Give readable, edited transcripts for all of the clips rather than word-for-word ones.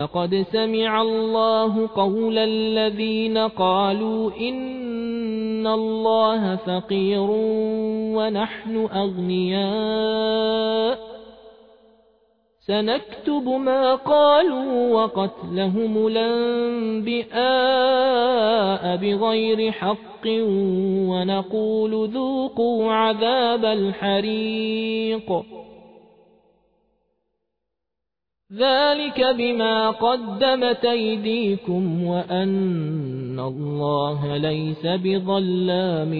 لقد سمع الله قول الذين قالوا إن الله فقير ونحن أغنياء سنكتب ما قالوا وقتلهم الأنبياء بغير حق ونقول ذوقوا عذاب الحريق ذلك بما قدمت أيديكم وأن الله ليس بظلام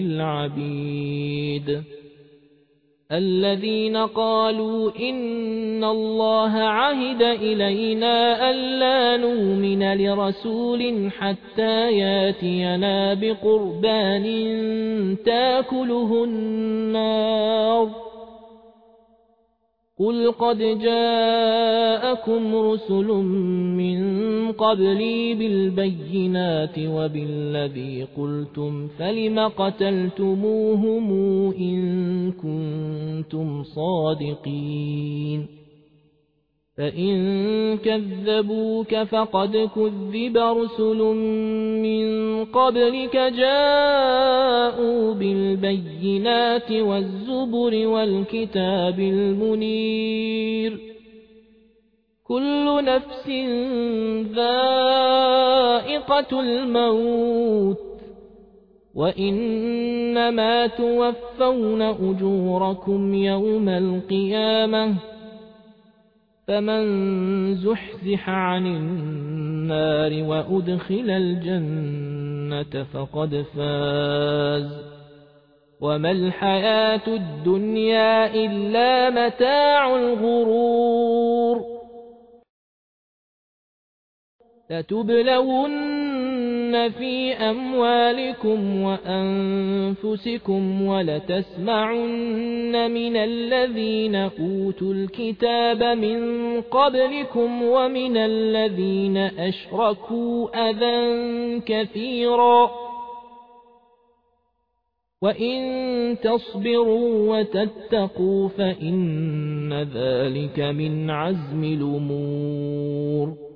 للعبيد الذين قالوا إن الله عهد إلينا ألا نؤمن لرسول حتى ياتينا بقربان تاكله النار قل قد جاءكم رسل من قبلي بالبينات وبالذي قلتم فلم قتلتموهم إن كنتم صادقين فإن كذبوك فقد كذب رسل من قبلك جاءوا بالبينات والزبر والكتاب المنير كل نفس ذائقة الموت وإنما توفون أجوركم يوم القيامة فمن زحزح عن النار وأدخل الجنة فقد فاز وما الحياة الدنيا إلا متاع الغرور لتبلون في أموالكم وأنفسكم ولتسمعن من الذين أوتوا الكتاب من قبلكم ومن الذين أشركوا أذى كثيرا وإن تصبروا وتتقوا فإن ذلك من عزم الأمور